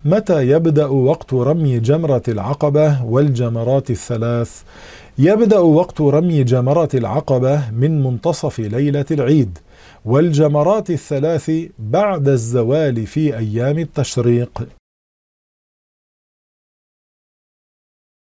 متى يبدأ وقت رمي جمرة العقبة والجمرات الثلاث؟ يبدأ وقت رمي جمرة العقبة من منتصف ليلة العيد، والجمرات الثلاث بعد الزوال في أيام التشريق.